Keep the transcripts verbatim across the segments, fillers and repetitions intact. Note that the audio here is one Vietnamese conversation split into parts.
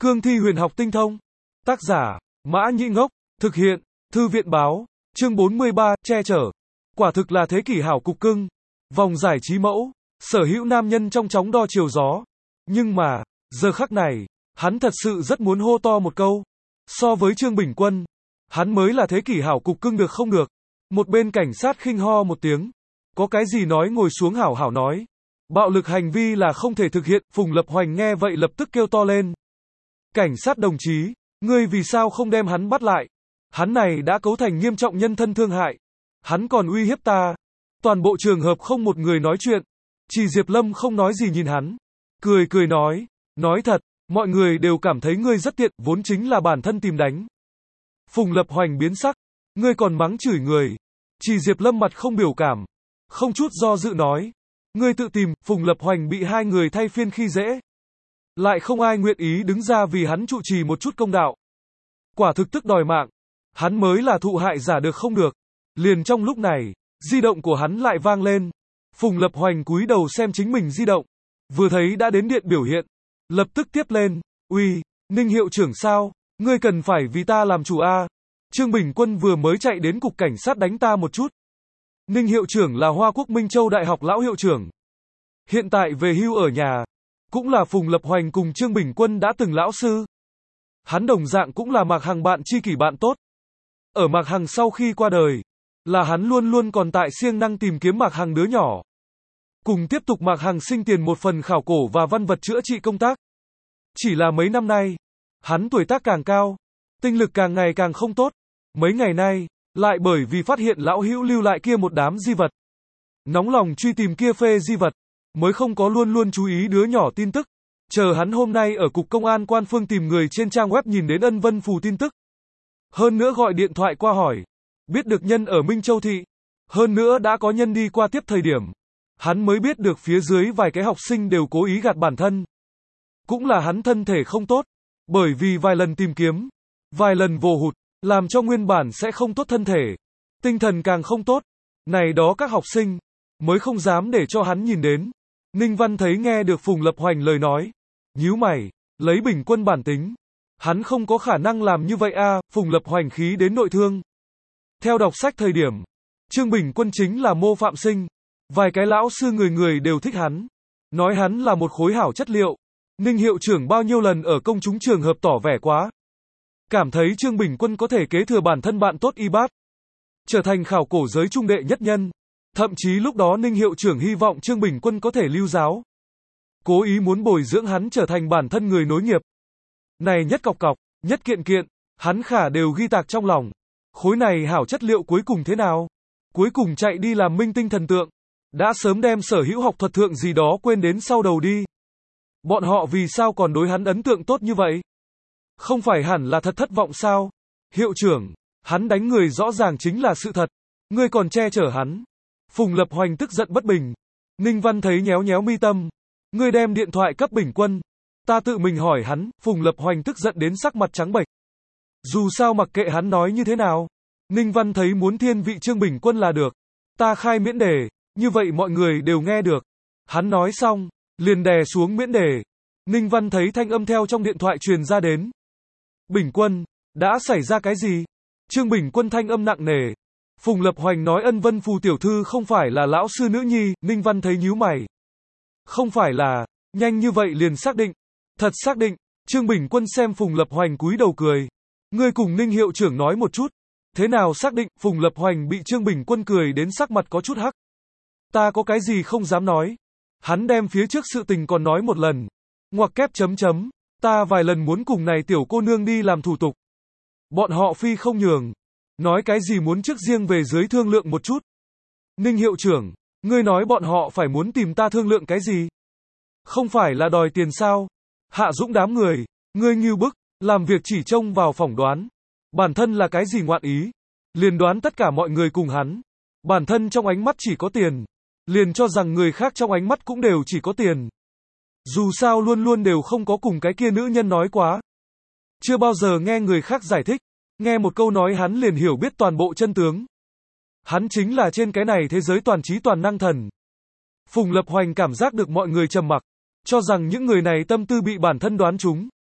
Cương thi huyền học tinh thông. Tác giả, Mã Nhĩ Ngốc. Thực hiện, Thư viện báo. Chương bốn mươi ba, che chở. Quả thực là thế kỷ hảo cục cưng. Vòng giải trí mẫu. Sở hữu nam nhân trong chóng đo chiều gió. Nhưng mà, giờ khắc này, hắn thật sự rất muốn hô to một câu. So với Trương Bình Quân, hắn mới là thế kỷ hảo cục cưng được không được. Một bên cảnh sát khinh ho một tiếng. Có cái gì nói ngồi xuống hảo hảo nói. Bạo lực hành vi là không thể thực hiện. Phùng Lập Hoành nghe vậy lập tức kêu to lên. Cảnh sát đồng chí, ngươi vì sao không đem hắn bắt lại? Hắn này đã cấu thành nghiêm trọng nhân thân thương hại. Hắn còn uy hiếp ta. Toàn bộ trường hợp không một người nói chuyện. Chỉ Diệp Lâm không nói gì nhìn hắn. Cười cười nói. Nói thật, mọi người đều cảm thấy ngươi rất tiện, vốn chính là bản thân tìm đánh. Phùng Lập Hoành biến sắc. Ngươi còn mắng chửi người. Chỉ Diệp Lâm mặt không biểu cảm. Không chút do dự nói. Ngươi tự tìm. Phùng Lập Hoành bị hai người thay phiên khi dễ. Lại không ai nguyện ý đứng ra vì hắn trụ trì một chút công đạo. Quả thực tức đòi mạng. Hắn mới là thụ hại giả được không được. Liền trong lúc này, di động của hắn lại vang lên. Phùng Lập Hoành cúi đầu xem chính mình di động. Vừa thấy đã đến điện biểu hiện. Lập tức tiếp lên. Uy, Ninh hiệu trưởng sao? Ngươi cần phải vì ta làm chủ a. Trương Bình Quân vừa mới chạy đến cục cảnh sát đánh ta một chút. Ninh hiệu trưởng là Hoa Quốc Minh Châu Đại học lão hiệu trưởng. Hiện tại về hưu ở nhà. Cũng là Phùng Lập Hoành cùng Trương Bình Quân đã từng lão sư. Hắn đồng dạng cũng là Mạc Hằng bạn tri kỷ bạn tốt. Ở Mạc Hằng sau khi qua đời, là hắn luôn luôn còn tại siêng năng tìm kiếm Mạc Hằng đứa nhỏ. Cùng tiếp tục Mạc Hằng sinh tiền một phần khảo cổ và văn vật chữa trị công tác. Chỉ là mấy năm nay, hắn tuổi tác càng cao, tinh lực càng ngày càng không tốt. Mấy ngày nay, lại bởi vì phát hiện lão hữu lưu lại kia một đám di vật. Nóng lòng truy tìm kia phê di vật, mới không có luôn luôn chú ý đứa nhỏ tin tức. Chờ hắn hôm nay ở cục công an Quan Phương tìm người trên trang web nhìn đến Ân Vân Phù tin tức. Hơn nữa gọi điện thoại qua hỏi. Biết được nhân ở Minh Châu Thị. Hơn nữa đã có nhân đi qua tiếp thời điểm. Hắn mới biết được phía dưới vài cái học sinh đều cố ý gạt bản thân. Cũng là hắn thân thể không tốt. Bởi vì vài lần tìm kiếm, vài lần vồ hụt, làm cho nguyên bản sẽ không tốt thân thể. Tinh thần càng không tốt. Này đó các học sinh, mới không dám để cho hắn nhìn đến. Ninh Văn thấy nghe được Phùng Lập Hoành lời nói. Nhíu mày, lấy Bình Quân bản tính. Hắn không có khả năng làm như vậy a. Phùng Lập Hoành khí đến nội thương. Theo đọc sách thời điểm, Trương Bình Quân chính là mô phạm sinh. Vài cái lão sư người người đều thích hắn. Nói hắn là một khối hảo chất liệu. Ninh hiệu trưởng bao nhiêu lần ở công chúng trường hợp tỏ vẻ quá. Cảm thấy Trương Bình Quân có thể kế thừa bản thân bạn tốt y bát. Trở thành khảo cổ giới trung đệ nhất nhân. Thậm chí lúc đó Ninh hiệu trưởng hy vọng Trương Bình Quân có thể lưu giáo. Cố ý muốn bồi dưỡng hắn trở thành bản thân người nối nghiệp. Này nhất cọc cọc, nhất kiện kiện, hắn khả đều ghi tạc trong lòng. Khối này hảo chất liệu cuối cùng thế nào? Cuối cùng chạy đi làm minh tinh thần tượng. Đã sớm đem sở hữu học thuật thượng gì đó quên đến sau đầu đi. Bọn họ vì sao còn đối hắn ấn tượng tốt như vậy? Không phải hẳn là thật thất vọng sao? Hiệu trưởng, hắn đánh người rõ ràng chính là sự thật. Ngươi còn che chở hắn. Phùng Lập Hoành tức giận bất bình. Ninh Văn thấy nhéo nhéo mi tâm. Ngươi đem điện thoại cấp Bình Quân. Ta tự mình hỏi hắn. Phùng Lập Hoành tức giận đến sắc mặt trắng bệch. Dù sao mặc kệ hắn nói như thế nào. Ninh Văn thấy muốn thiên vị Trương Bình Quân là được. Ta khai miễn đề. Như vậy mọi người đều nghe được. Hắn nói xong, liền đè xuống miễn đề. Ninh Văn thấy thanh âm theo trong điện thoại truyền ra đến. Bình Quân, đã xảy ra cái gì? Trương Bình Quân thanh âm nặng nề. Phùng Lập Hoành nói Ân Vân Phù tiểu thư không phải là lão sư nữ nhi. Ninh Văn thấy nhíu mày. Không phải là, nhanh như vậy liền xác định. Thật xác định. Trương Bình Quân xem Phùng Lập Hoành cúi đầu cười. Ngươi cùng Ninh hiệu trưởng nói một chút. Thế nào xác định? Phùng Lập Hoành bị Trương Bình Quân cười đến sắc mặt có chút hắc. Ta có cái gì không dám nói. Hắn đem phía trước sự tình còn nói một lần. Ngoặc kép chấm chấm. Ta vài lần muốn cùng này tiểu cô nương đi làm thủ tục. Bọn họ phi không nhường. Nói cái gì muốn trước riêng về dưới thương lượng một chút. Ninh hiệu trưởng, ngươi nói bọn họ phải muốn tìm ta thương lượng cái gì? Không phải là đòi tiền sao? Hạ Dũng đám người, ngươi ngưu bức, làm việc chỉ trông vào phỏng đoán. Bản thân là cái gì ngoạn ý? Liền đoán tất cả mọi người cùng hắn. Bản thân trong ánh mắt chỉ có tiền. Liền cho rằng người khác trong ánh mắt cũng đều chỉ có tiền. Dù sao luôn luôn đều không có cùng cái kia nữ nhân nói quá. Chưa bao giờ nghe người khác giải thích. Nghe một câu nói hắn liền hiểu biết toàn bộ chân tướng. Hắn chính là trên cái này thế giới toàn trí toàn năng thần. Phùng Lập Hoành cảm giác được mọi người trầm mặc. Cho rằng những người này tâm tư bị bản thân đoán trúng.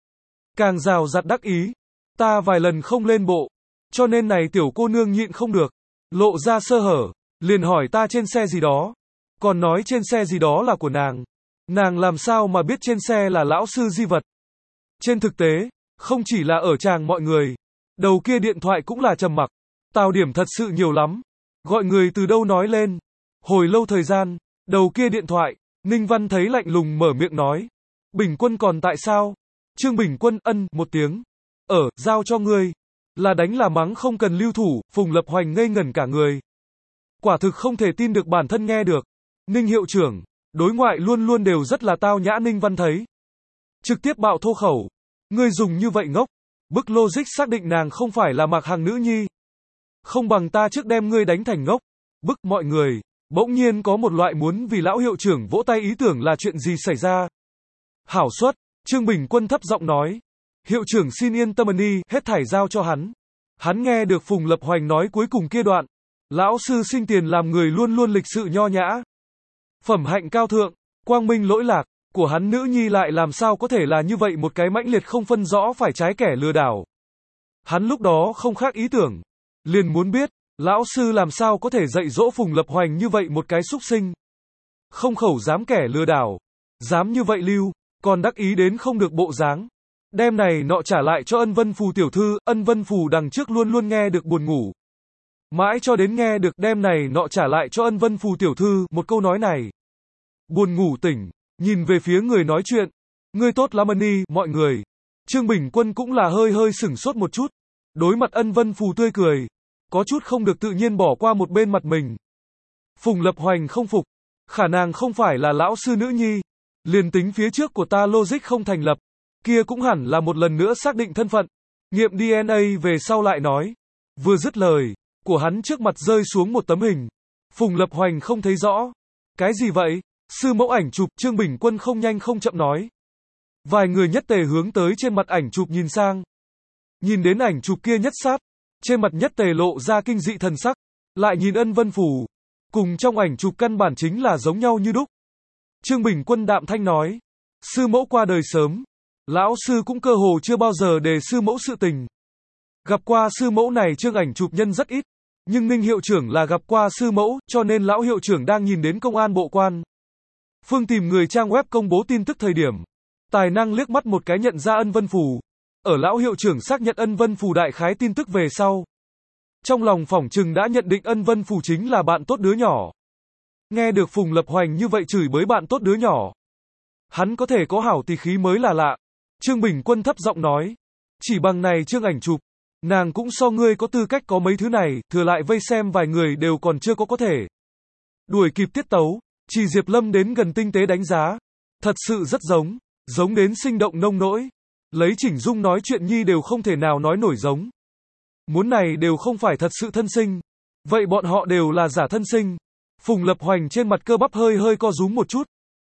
càng rào rạt đắc ý. Ta vài lần không lên bộ, cho nên này tiểu cô nương nhịn không được, lộ ra sơ hở, liền hỏi ta trên xe gì đó, còn nói trên xe gì đó là của nàng. Nàng làm sao mà biết trên xe là lão sư Di Vật. Trên thực tế, không chỉ là ở tràng mọi người, đầu kia điện thoại cũng là trầm mặc. Tào điểm thật sự nhiều lắm, gọi người từ đâu nói lên. Hồi lâu thời gian, đầu kia điện thoại, Ninh Văn thấy lạnh lùng mở miệng nói. Bình Quân còn tại sao? Trương Bình Quân ân một tiếng. Ở, giao cho ngươi. Là đánh là mắng không cần lưu thủ, Phùng Lập Hoành ngây ngẩn cả người. Quả thực không thể tin được bản thân nghe được. Ninh hiệu trưởng, đối ngoại luôn luôn đều rất là tao nhã. Ninh Văn thấy. Trực tiếp bạo thô khẩu. Ngươi dùng như vậy ngốc. Bức logic xác định nàng không phải là Mạc Hằng nữ nhi. Không bằng ta trước đem ngươi đánh thành ngốc. Bức mọi người. Bỗng nhiên có một loại muốn vì lão hiệu trưởng vỗ tay ý tưởng là chuyện gì xảy ra. Hảo suất, Trương Bình Quân thấp giọng nói. Hiệu trưởng xin yên tâm đi, hết thảy giao cho hắn. Hắn nghe được Phùng Lập Hoành nói cuối cùng kia đoạn. Lão sư sinh tiền làm người luôn luôn lịch sự nho nhã. Phẩm hạnh cao thượng, quang minh lỗi lạc, của hắn nữ nhi lại làm sao có thể là như vậy một cái mãnh liệt không phân rõ phải trái kẻ lừa đảo. Hắn lúc đó không khác ý tưởng. Liền muốn biết, lão sư làm sao có thể dạy dỗ Phùng Lập Hoành như vậy một cái súc sinh. Không khẩu dám kẻ lừa đảo. Dám như vậy lưu, còn đắc ý đến không được bộ dáng. Đem này nọ trả lại cho Ân Vân Phù tiểu thư, Ân Vân Phù đằng trước luôn luôn nghe được buồn ngủ. Mãi cho đến nghe được đem này nọ trả lại cho Ân Vân Phù tiểu thư, một câu nói này. Buồn ngủ tỉnh, nhìn về phía người nói chuyện. Ngươi tốt lắm đi, mọi người. Trương Bình Quân cũng là hơi hơi sửng sốt một chút. Đối mặt Ân Vân Phù tươi cười. Có chút không được tự nhiên bỏ qua một bên mặt mình. Phùng Lập Hoành không phục. Khả năng không phải là lão sư nữ nhi. Liền tính phía trước của ta logic không thành lập. Kia cũng hẳn là một lần nữa xác định thân phận. Nghiệm đê en a về sau lại nói. Vừa dứt lời, của hắn trước mặt rơi xuống một tấm hình. Phùng Lập Hoành không thấy rõ. Cái gì vậy? Sư mẫu ảnh chụp, Trương Bình Quân không nhanh không chậm nói. Vài người nhất tề hướng tới trên mặt ảnh chụp nhìn sang. Nhìn đến ảnh chụp kia nhất sát. Trên mặt nhất tề lộ ra kinh dị thần sắc. Lại nhìn Ân Vân Phù. Cùng trong ảnh chụp căn bản chính là giống nhau như đúc. Trương Bình Quân đạm thanh nói. Sư mẫu qua đời sớm. Lão sư cũng cơ hồ chưa bao giờ đề sư mẫu sự tình. Gặp qua sư mẫu này chương ảnh chụp nhân rất ít. Nhưng Ninh hiệu trưởng là gặp qua sư mẫu, cho nên lão hiệu trưởng đang nhìn đến công an bộ quan. Phương tìm người trang web công bố tin tức thời điểm. Tài năng liếc mắt một cái nhận ra Ân Vân Phù. Ở lão hiệu trưởng xác nhận Ân Vân Phù đại khái tin tức về sau. Trong lòng phỏng chừng đã nhận định Ân Vân Phù chính là bạn tốt đứa nhỏ. Nghe được Phùng Lập Hoành như vậy chửi bới bạn tốt đứa nhỏ. Hắn có thể có hảo tỳ khí mới là lạ. Trương Bình Quân thấp giọng nói. Chỉ bằng này chương ảnh chụp. Nàng cũng so ngươi có tư cách có mấy thứ này, thừa lại vây xem vài người đều còn chưa có có thể. Đuổi kịp tiết tấu, chỉ Diệp Lâm đến gần tinh tế đánh giá. Thật sự rất giống, giống đến sinh động nông nỗi. Lấy Chỉnh Dung nói chuyện nhi đều không thể nào nói nổi giống. Muốn này đều không phải thật sự thân sinh. Vậy bọn họ đều là giả thân sinh. Phùng Lập Hoành trên mặt cơ bắp hơi hơi co rúm một chút.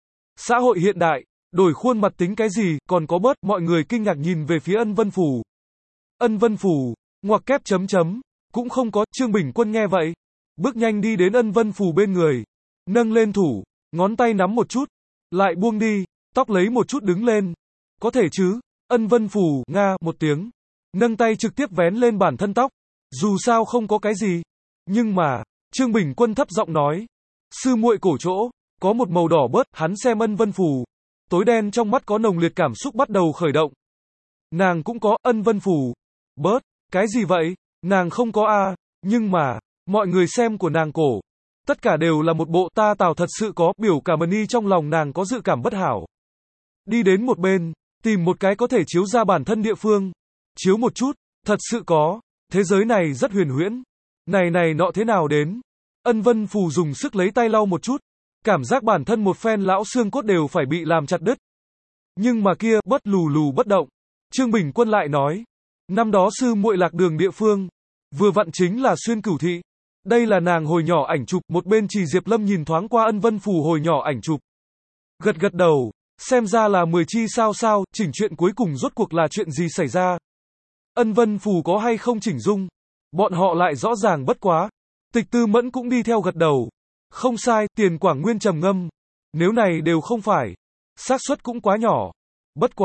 Xã hội hiện đại, đổi khuôn mặt tính cái gì, còn có bớt, mọi người kinh ngạc nhìn về phía Ân Vân Phù. Ân Vân Phù, ngoặc kép chấm chấm, cũng không có, Trương Bình Quân nghe vậy. Bước nhanh đi đến Ân Vân Phù bên người. Nâng lên thủ, ngón tay nắm một chút, lại buông đi, tóc lấy một chút đứng lên. Có thể chứ, Ân Vân Phù, nga, một tiếng. Nâng tay trực tiếp vén lên bản thân tóc. Dù sao không có cái gì. Nhưng mà, Trương Bình Quân thấp giọng nói. Sư muội cổ chỗ, có một màu đỏ bớt, hắn xem Ân Vân Phù. Tối đen trong mắt có nồng liệt cảm xúc bắt đầu khởi động. Nàng cũng có, Ân Vân Phù. Bớt, cái gì vậy? Nàng không có a, à, nhưng mà, mọi người xem của nàng cổ. Tất cả đều là một bộ ta Tào thật sự có, biểu cảm ni trong lòng nàng có dự cảm bất hảo. Đi đến một bên, tìm một cái có thể chiếu ra bản thân địa phương. Chiếu một chút, thật sự có, thế giới này rất huyền huyễn. Này này nọ thế nào đến? Ân Vân Phù dùng sức lấy tay lau một chút. Cảm giác bản thân một phen lão xương cốt đều phải bị làm chặt đứt. Nhưng mà kia, bất lù lù bất động. Trương Bình Quân lại nói. Năm đó sư muội lạc đường địa phương. Vừa vặn chính là Xuyên Cửu Thị. Đây là nàng hồi nhỏ ảnh chụp, một bên Trì Diệp Lâm nhìn thoáng qua Ân Vân Phù hồi nhỏ ảnh chụp. Gật gật đầu, xem ra là mười chi sao sao, chỉnh chuyện cuối cùng rốt cuộc là chuyện gì xảy ra. Ân Vân Phù có hay không chỉnh dung? Bọn họ lại rõ ràng bất quá. Tịch Tư Mẫn cũng đi theo gật đầu. Không sai, Tiền Quảng Nguyên trầm ngâm. Nếu này đều không phải, xác suất cũng quá nhỏ. Bất quá,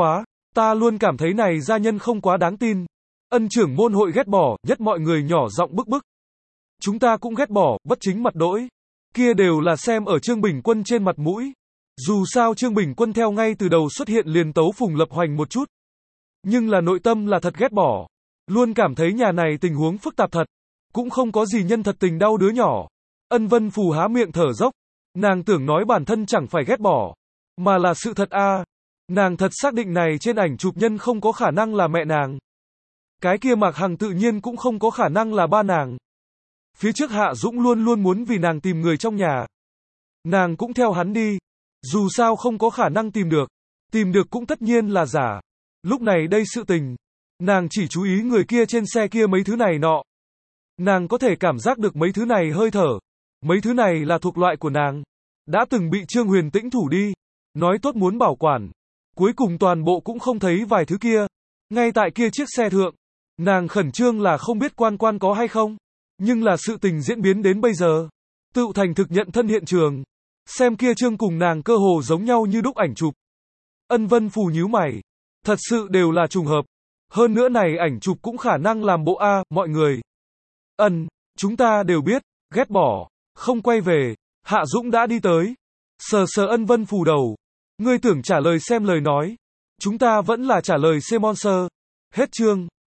Ta luôn cảm thấy này gia nhân không quá đáng tin. Ân trưởng môn hội ghét bỏ, nhất mọi người nhỏ giọng bức bức. Chúng ta cũng ghét bỏ, bất chính mặt đỗi. Kia đều là xem ở Trương Bình Quân trên mặt mũi. Dù sao Trương Bình Quân theo ngay từ đầu xuất hiện liền tấu Phùng Lập Hoành một chút. Nhưng là nội tâm là thật ghét bỏ. Luôn cảm thấy nhà này tình huống phức tạp thật. Cũng không có gì nhân thật tình đau đứa nhỏ. Ân Vân Phù há miệng thở dốc. Nàng tưởng nói bản thân chẳng phải ghét bỏ. Mà là sự thật a. À. Nàng thật xác định này trên ảnh chụp nhân không có khả năng là mẹ nàng. Cái kia Mạc Hằng tự nhiên cũng không có khả năng là ba nàng. Phía trước Hạ Dũng luôn luôn muốn vì nàng tìm người trong nhà. Nàng cũng theo hắn đi. Dù sao không có khả năng tìm được. Tìm được cũng tất nhiên là giả. Lúc này đây sự tình. Nàng chỉ chú ý người kia trên xe kia mấy thứ này nọ. Nàng có thể cảm giác được mấy thứ này hơi thở. Mấy thứ này là thuộc loại của nàng. Đã từng bị Trương Huyền Tĩnh thủ đi. Nói tốt muốn bảo quản. Cuối cùng toàn bộ cũng không thấy vài thứ kia. Ngay tại kia chiếc xe thượng. Nàng khẩn trương là không biết quan quan có hay không. Nhưng là sự tình diễn biến đến bây giờ. Tự thành thực nhận thân hiện trường. Xem kia Trương cùng nàng cơ hồ giống nhau như đúc ảnh chụp. Ân Vân Phù nhíu mày. Thật sự đều là trùng hợp. Hơn nữa này ảnh chụp cũng khả năng làm bộ A, mọi người. Ân, chúng ta đều biết, ghét bỏ, không quay về. Hạ Dũng đã đi tới. Sờ sờ Ân Vân Phù đầu. Ngươi tưởng trả lời xem lời nói. Chúng ta vẫn là trả lời C-Monster. Hết chương.